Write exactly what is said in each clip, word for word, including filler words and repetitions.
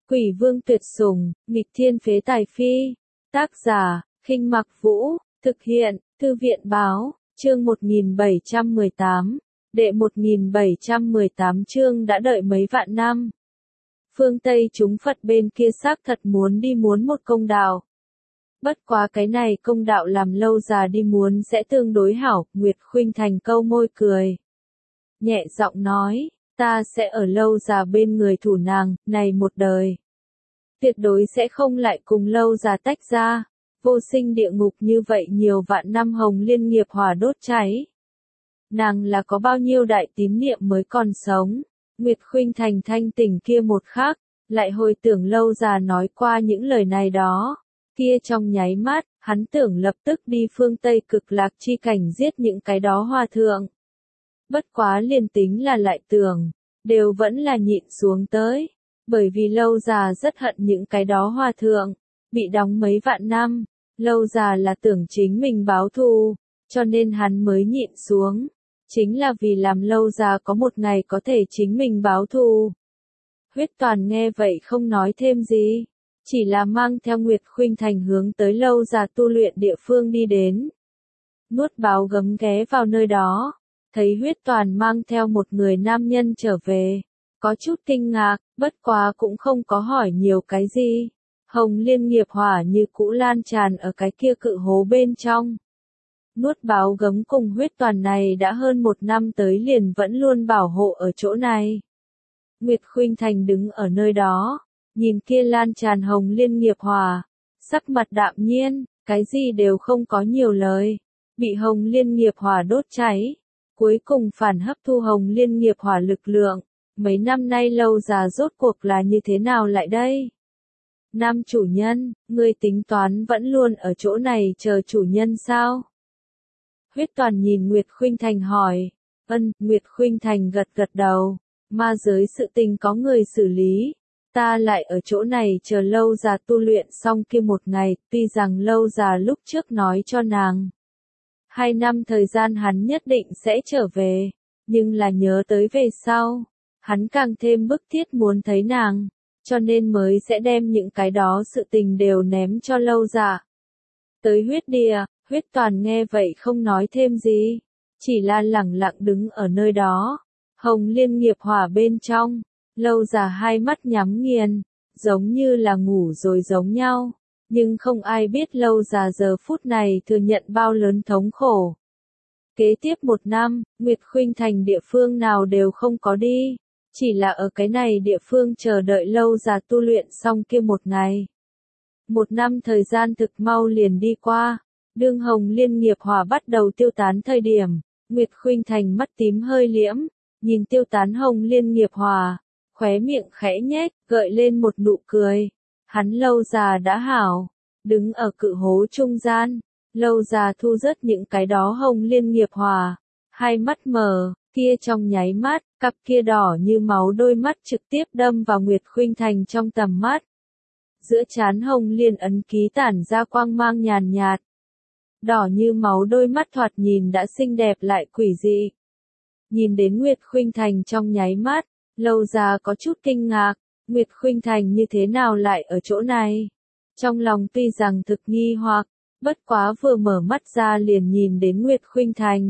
Quỷ vương tuyệt sủng, nghịch thiên phế tài phi. Tác giả, Khinh Mặc Vũ, thực hiện, Thư viện báo, chương một nghìn bảy trăm mười tám, đệ một nghìn bảy trăm mười tám chương đã đợi mấy vạn năm. Phương Tây chúng Phật bên kia xác thật muốn đi muốn một công đạo. Bất quá cái này công đạo làm lâu già đi muốn sẽ tương đối hảo, Nguyệt Khuynh Thành câu môi cười. Nhẹ giọng nói, ta sẽ ở lâu già bên người thủ nàng, này một đời. Tuyệt đối sẽ không lại cùng lâu già tách ra, vô sinh địa ngục như vậy nhiều vạn năm hồng liên nghiệp hỏa đốt cháy. Nàng là có bao nhiêu đại tín niệm mới còn sống, Nguyệt Khuynh Thành thanh tỉnh kia một khắc, lại hồi tưởng lâu già nói qua những lời này đó. Kia trong nháy mắt, hắn tưởng lập tức đi phương Tây cực lạc chi cảnh giết những cái đó hòa thượng. Bất quá liền tính là lại tưởng, đều vẫn là nhịn xuống tới, bởi vì lâu già rất hận những cái đó hòa thượng, bị đóng mấy vạn năm, lâu già là tưởng chính mình báo thù, cho nên hắn mới nhịn xuống, chính là vì làm lâu già có một ngày có thể chính mình báo thù. Huyết Toàn nghe vậy không nói thêm gì, chỉ là mang theo Nguyệt Khuynh Thành hướng tới lâu già tu luyện địa phương đi đến. Nuốt báo gấm ghé vào nơi đó, thấy Huyết Toàn mang theo một người nam nhân trở về, có chút kinh ngạc, bất quá cũng không có hỏi nhiều cái gì. Hồng liên nghiệp hỏa như cũ lan tràn ở cái kia cự hố bên trong. Nuốt báo gấm cùng Huyết Toàn này đã hơn một năm tới liền vẫn luôn bảo hộ ở chỗ này. Nguyệt Khuynh Thành đứng ở nơi đó, nhìn kia lan tràn hồng liên nghiệp hỏa, sắc mặt đạm nhiên, cái gì đều không có nhiều lời, bị hồng liên nghiệp hỏa đốt cháy, cuối cùng phản hấp thu hồng liên nghiệp hỏa lực lượng, mấy năm nay lâu già rốt cuộc là như thế nào lại đây? Nam chủ nhân, ngươi tính toán vẫn luôn ở chỗ này chờ chủ nhân sao? Huyết Toàn nhìn Nguyệt Khuynh Thành hỏi, ân, Nguyệt Khuynh Thành gật gật đầu, ma giới sự tình có người xử lý. Ta lại ở chỗ này chờ lâu già tu luyện xong kia một ngày, tuy rằng lâu già lúc trước nói cho nàng. Hai năm thời gian hắn nhất định sẽ trở về, nhưng là nhớ tới về sau, hắn càng thêm bức thiết muốn thấy nàng, cho nên mới sẽ đem những cái đó sự tình đều ném cho lâu già. Tới huyết địa, Huyết Toàn nghe vậy không nói thêm gì, chỉ là lẳng lặng đứng ở nơi đó, hồng liên nghiệp hỏa bên trong. Lâu già hai mắt nhắm nghiền, giống như là ngủ rồi giống nhau, nhưng không ai biết lâu già giờ phút này thừa nhận bao lớn thống khổ. Kế tiếp một năm, Nguyệt Khuynh Thành địa phương nào đều không có đi, chỉ là ở cái này địa phương chờ đợi lâu già tu luyện xong kia một ngày. Một năm thời gian thực mau liền đi qua, đương hồng liên nghiệp hỏa bắt đầu tiêu tán thời điểm, Nguyệt Khuynh Thành mắt tím hơi liễm, nhìn tiêu tán hồng liên nghiệp hỏa. Khóe miệng khẽ nhếch, gợi lên một nụ cười. Hắn lâu già đã hảo, đứng ở cự hố trung gian, lâu già thu rớt những cái đó hồng liên nghiệp hỏa, hai mắt mở, kia trong nháy mắt, cặp kia đỏ như máu đôi mắt trực tiếp đâm vào Nguyệt Khuynh Thành trong tầm mắt. Giữa trán hồng liên ấn ký tản ra quang mang nhàn nhạt. Đỏ như máu đôi mắt thoạt nhìn đã xinh đẹp lại quỷ dị. Nhìn đến Nguyệt Khuynh Thành trong nháy mắt, lâu già có chút kinh ngạc, Nguyệt Khuynh Thành như thế nào lại ở chỗ này? Trong lòng tuy rằng thực nghi hoặc, bất quá vừa mở mắt ra liền nhìn đến Nguyệt Khuynh Thành.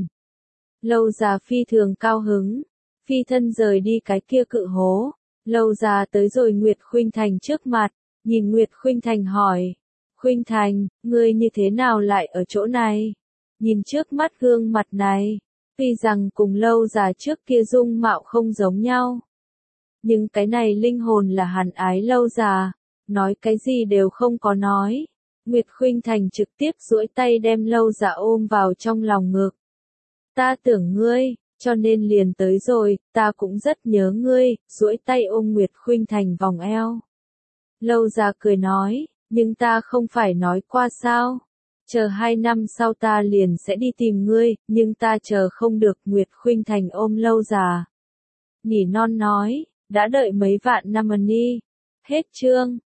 Lâu già phi thường cao hứng, phi thân rời đi cái kia cự hố, lâu già tới rồi Nguyệt Khuynh Thành trước mặt, nhìn Nguyệt Khuynh Thành hỏi, Khuynh Thành, ngươi như thế nào lại ở chỗ này? Nhìn trước mắt gương mặt này, tuy rằng cùng lâu già trước kia dung mạo không giống nhau. Nhưng cái này linh hồn là hắn ái lâu già, nói cái gì đều không có nói. Nguyệt Khuynh Thành trực tiếp duỗi tay đem lâu già ôm vào trong lòng ngực. Ta tưởng ngươi, cho nên liền tới rồi, ta cũng rất nhớ ngươi, duỗi tay ôm Nguyệt Khuynh Thành vòng eo. Lâu già cười nói, nhưng ta không phải nói qua sao? Chờ hai năm sau ta liền sẽ đi tìm ngươi, nhưng ta chờ không được. Nguyệt Khuynh Thành ôm lâu già. Nỉ non nói, đã đợi mấy vạn năm ân đi. Hết chương.